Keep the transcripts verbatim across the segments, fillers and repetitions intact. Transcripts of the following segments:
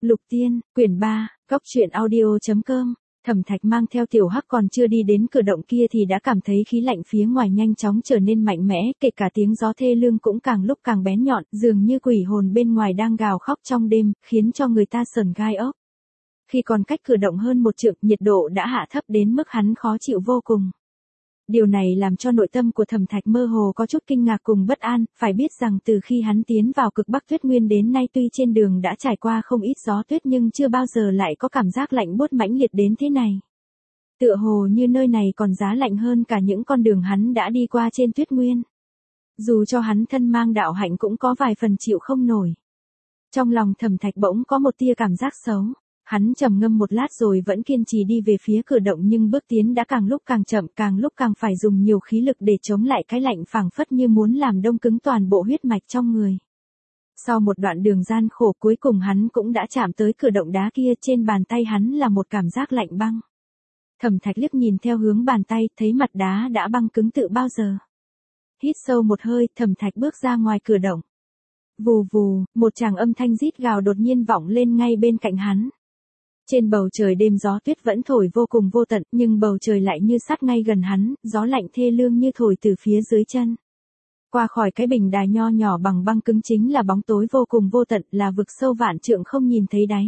Lục Tiên, quyển ba, góc truyện audio.com. Thẩm Thạch mang theo Tiểu Hắc còn chưa đi đến cửa động kia thì đã cảm thấy khí lạnh phía ngoài nhanh chóng trở nên mạnh mẽ, kể cả tiếng gió thê lương cũng càng lúc càng bén nhọn, dường như quỷ hồn bên ngoài đang gào khóc trong đêm, khiến cho người ta sởn gai ốc. Khi còn cách cửa động hơn một trượng, nhiệt độ đã hạ thấp đến mức hắn khó chịu vô cùng. Điều này làm cho nội tâm của Thẩm Thạch mơ hồ có chút kinh ngạc cùng bất an, phải biết rằng từ khi hắn tiến vào cực Bắc Tuyết Nguyên đến nay tuy trên đường đã trải qua không ít gió tuyết nhưng chưa bao giờ lại có cảm giác lạnh buốt mãnh liệt đến thế này. Tựa hồ như nơi này còn giá lạnh hơn cả những con đường hắn đã đi qua trên Tuyết Nguyên. Dù cho hắn thân mang đạo hạnh cũng có vài phần chịu không nổi. Trong lòng Thẩm Thạch bỗng có một tia cảm giác xấu. Hắn trầm ngâm một lát rồi vẫn kiên trì đi về phía cửa động nhưng bước tiến đã càng lúc càng chậm, càng lúc càng phải dùng nhiều khí lực để chống lại cái lạnh phảng phất như muốn làm đông cứng toàn bộ huyết mạch trong người. Sau một đoạn đường gian khổ cuối cùng hắn cũng đã chạm tới cửa động đá kia, trên bàn tay hắn là một cảm giác lạnh băng. Thẩm Thạch liếc nhìn theo hướng bàn tay, thấy mặt đá đã băng cứng từ bao giờ. Hít sâu một hơi, Thẩm Thạch bước ra ngoài cửa động. Vù vù, một tràng âm thanh rít gào đột nhiên vọng lên ngay bên cạnh hắn. Trên bầu trời đêm gió tuyết vẫn thổi vô cùng vô tận, nhưng bầu trời lại như sát ngay gần hắn, gió lạnh thê lương như thổi từ phía dưới chân. Qua khỏi cái bình đài nho nhỏ bằng băng cứng chính là bóng tối vô cùng vô tận, là vực sâu vạn trượng không nhìn thấy đáy.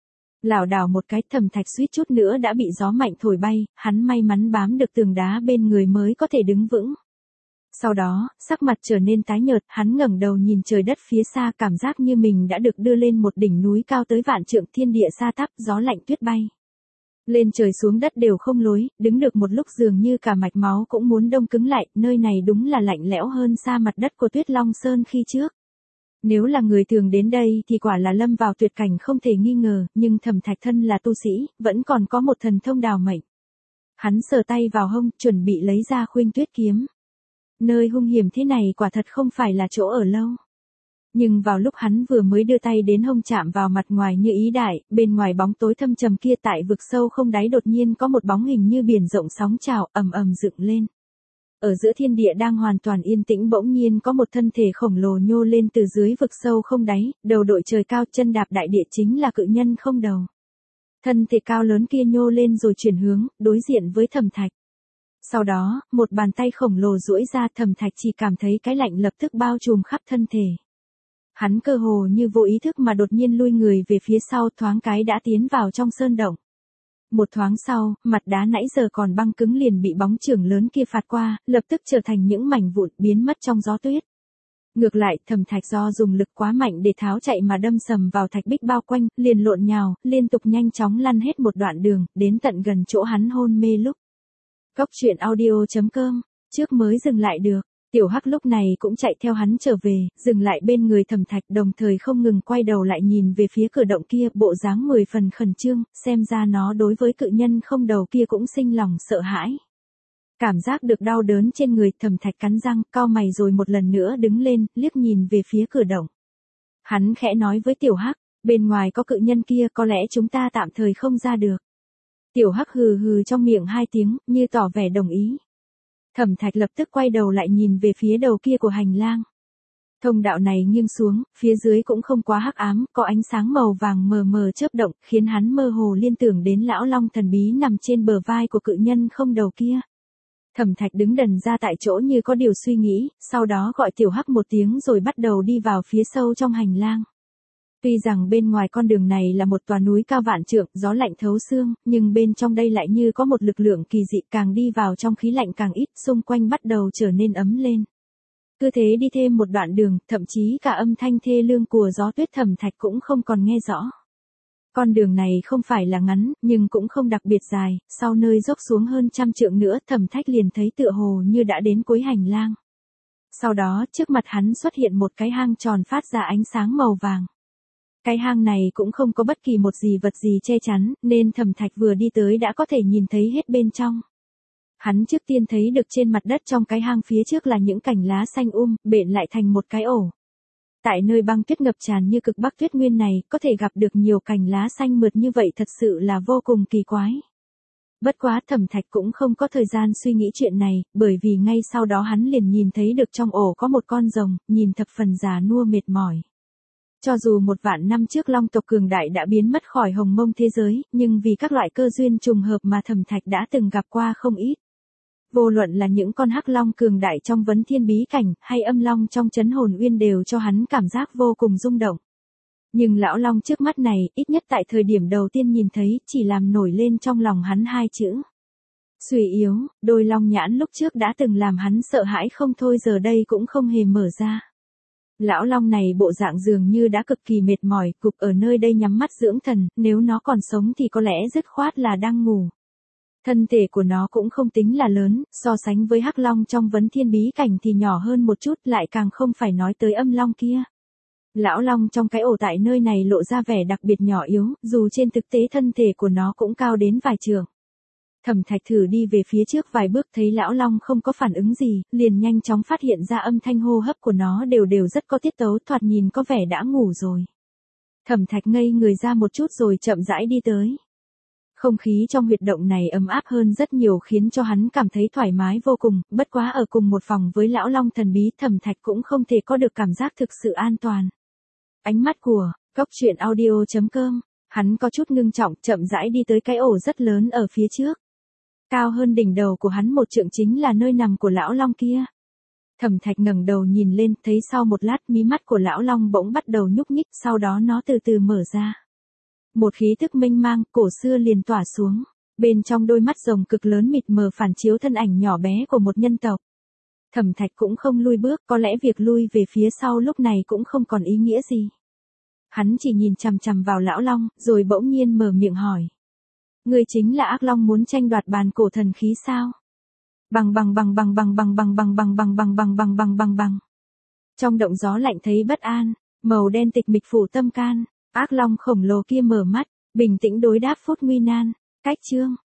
Lảo đảo một cái, Thẩm Thạch suýt chút nữa đã bị gió mạnh thổi bay, hắn may mắn bám được tường đá bên người mới có thể đứng vững. Sau đó, sắc mặt trở nên tái nhợt, hắn ngẩng đầu nhìn trời đất phía xa, cảm giác như mình đã được đưa lên một đỉnh núi cao tới vạn trượng, thiên địa sa tắp, gió lạnh tuyết bay. Lên trời xuống đất đều không lối, đứng được một lúc dường như cả mạch máu cũng muốn đông cứng lại, nơi này đúng là lạnh lẽo hơn xa mặt đất của Tuyết Long Sơn khi trước. Nếu là người thường đến đây thì quả là lâm vào tuyệt cảnh không thể nghi ngờ, nhưng Thẩm Thạch thân là tu sĩ, vẫn còn có một thần thông đào mệnh. Hắn sờ tay vào hông, chuẩn bị lấy ra Khuynh Tuyết kiếm. Nơi hung hiểm thế này quả thật không phải là chỗ ở lâu. Nhưng vào lúc hắn vừa mới đưa tay đến hông chạm vào mặt ngoài như ý đại, bên ngoài bóng tối thâm trầm kia tại vực sâu không đáy đột nhiên có một bóng hình như biển rộng sóng trào ầm ầm dựng lên. Ở giữa thiên địa đang hoàn toàn yên tĩnh bỗng nhiên có một thân thể khổng lồ nhô lên từ dưới vực sâu không đáy, đầu đội trời cao chân đạp đại địa chính là cự nhân không đầu. Thân thể cao lớn kia nhô lên rồi chuyển hướng, đối diện với Thẩm Thạch. Sau đó, một bàn tay khổng lồ duỗi ra, Thẩm Thạch chỉ cảm thấy cái lạnh lập tức bao trùm khắp thân thể. Hắn cơ hồ như vô ý thức mà đột nhiên lui người về phía sau, thoáng cái đã tiến vào trong sơn động. Một thoáng sau, mặt đá nãy giờ còn băng cứng liền bị bóng chưởng lớn kia phạt qua, lập tức trở thành những mảnh vụn biến mất trong gió tuyết. Ngược lại, Thẩm Thạch do dùng lực quá mạnh để tháo chạy mà đâm sầm vào thạch bích bao quanh, liền lộn nhào, liên tục nhanh chóng lăn hết một đoạn đường, đến tận gần chỗ hắn hôn mê lúc. Góc truyện audio.com, trước mới dừng lại được, Tiểu Hắc lúc này cũng chạy theo hắn trở về, dừng lại bên người Thẩm Thạch, đồng thời không ngừng quay đầu lại nhìn về phía cửa động kia, bộ dáng mười phần khẩn trương, xem ra nó đối với cự nhân không đầu kia cũng sinh lòng sợ hãi. Cảm giác được đau đớn trên người, Thẩm Thạch cắn răng, cau mày rồi một lần nữa đứng lên, liếc nhìn về phía cửa động. Hắn khẽ nói với Tiểu Hắc, bên ngoài có cự nhân kia, có lẽ chúng ta tạm thời không ra được. Tiểu Hắc hừ hừ trong miệng hai tiếng, như tỏ vẻ đồng ý. Thẩm Thạch lập tức quay đầu lại nhìn về phía đầu kia của hành lang. Thông đạo này nghiêng xuống, phía dưới cũng không quá hắc ám, có ánh sáng màu vàng mờ mờ chớp động, khiến hắn mơ hồ liên tưởng đến lão long thần bí nằm trên bờ vai của cự nhân không đầu kia. Thẩm Thạch đứng đần ra tại chỗ như có điều suy nghĩ, sau đó gọi Tiểu Hắc một tiếng rồi bắt đầu đi vào phía sâu trong hành lang. Tuy rằng bên ngoài con đường này là một tòa núi cao vạn trượng, gió lạnh thấu xương, nhưng bên trong đây lại như có một lực lượng kỳ dị, càng đi vào trong khí lạnh càng ít, xung quanh bắt đầu trở nên ấm lên. Cứ thế đi thêm một đoạn đường, thậm chí cả âm thanh thê lương của gió tuyết Thẩm Thạch cũng không còn nghe rõ. Con đường này không phải là ngắn, nhưng cũng không đặc biệt dài, sau nơi dốc xuống hơn trăm trượng nữa, Thẩm Thạch liền thấy tựa hồ như đã đến cuối hành lang. Sau đó, trước mặt hắn xuất hiện một cái hang tròn phát ra ánh sáng màu vàng. Cái hang này cũng không có bất kỳ một gì vật gì che chắn, nên Thẩm Thạch vừa đi tới đã có thể nhìn thấy hết bên trong. Hắn trước tiên thấy được trên mặt đất trong cái hang phía trước là những cành lá xanh um, bện lại thành một cái ổ. Tại nơi băng tuyết ngập tràn như cực Bắc Tuyết Nguyên này, có thể gặp được nhiều cành lá xanh mượt như vậy thật sự là vô cùng kỳ quái. Bất quá Thẩm Thạch cũng không có thời gian suy nghĩ chuyện này, bởi vì ngay sau đó hắn liền nhìn thấy được trong ổ có một con rồng, nhìn thập phần già nua mệt mỏi. Cho dù một vạn năm trước long tộc cường đại đã biến mất khỏi hồng mông thế giới, nhưng vì các loại cơ duyên trùng hợp mà Thẩm Thạch đã từng gặp qua không ít. Vô luận là những con hắc long cường đại trong vấn thiên bí cảnh, hay âm long trong chấn hồn uyên đều cho hắn cảm giác vô cùng rung động. Nhưng lão long trước mắt này, ít nhất tại thời điểm đầu tiên nhìn thấy, chỉ làm nổi lên trong lòng hắn hai chữ. Suy yếu, đôi long nhãn lúc trước đã từng làm hắn sợ hãi không thôi giờ đây cũng không hề mở ra. Lão long này bộ dạng dường như đã cực kỳ mệt mỏi, cục ở nơi đây nhắm mắt dưỡng thần, nếu nó còn sống thì có lẽ dứt khoát là đang ngủ. Thân thể của nó cũng không tính là lớn, so sánh với hắc long trong vấn thiên bí cảnh thì nhỏ hơn một chút, lại càng không phải nói tới âm long kia. Lão long trong cái ổ tại nơi này lộ ra vẻ đặc biệt nhỏ yếu, dù trên thực tế thân thể của nó cũng cao đến vài trượng. Thẩm Thạch thử đi về phía trước vài bước thấy lão long không có phản ứng gì, liền nhanh chóng phát hiện ra âm thanh hô hấp của nó đều đều rất có tiết tấu, thoạt nhìn có vẻ đã ngủ rồi. Thẩm Thạch ngây người ra một chút rồi chậm rãi đi tới. Không khí trong huyệt động này ấm áp hơn rất nhiều khiến cho hắn cảm thấy thoải mái vô cùng, bất quá ở cùng một phòng với lão long thần bí Thẩm Thạch cũng không thể có được cảm giác thực sự an toàn. Ánh mắt của Cốc Truyện Audio chấm com, hắn có chút ngưng trọng chậm rãi đi tới cái ổ rất lớn ở phía trước. Cao hơn đỉnh đầu của hắn một trượng chính là nơi nằm của lão long kia. Thẩm Thạch ngẩng đầu nhìn lên, thấy sau một lát mí mắt của lão long bỗng bắt đầu nhúc nhích, sau đó nó từ từ mở ra. Một khí thức mênh mang, cổ xưa liền tỏa xuống, bên trong đôi mắt rồng cực lớn mịt mờ phản chiếu thân ảnh nhỏ bé của một nhân tộc. Thẩm Thạch cũng không lui bước, có lẽ việc lui về phía sau lúc này cũng không còn ý nghĩa gì. Hắn chỉ nhìn chằm chằm vào lão long, rồi bỗng nhiên mở miệng hỏi. Ngươi chính là ác long muốn tranh đoạt bàn cổ thần khí sao? Bằng bằng bằng bằng bằng bằng bằng bằng bằng bằng bằng bằng bằng bằng bằng bằng. Trong động gió lạnh thấy bất an, màu đen tịch mịch phủ tâm can, ác long khổng lồ kia mở mắt, bình tĩnh đối đáp phút nguy nan. Cách chương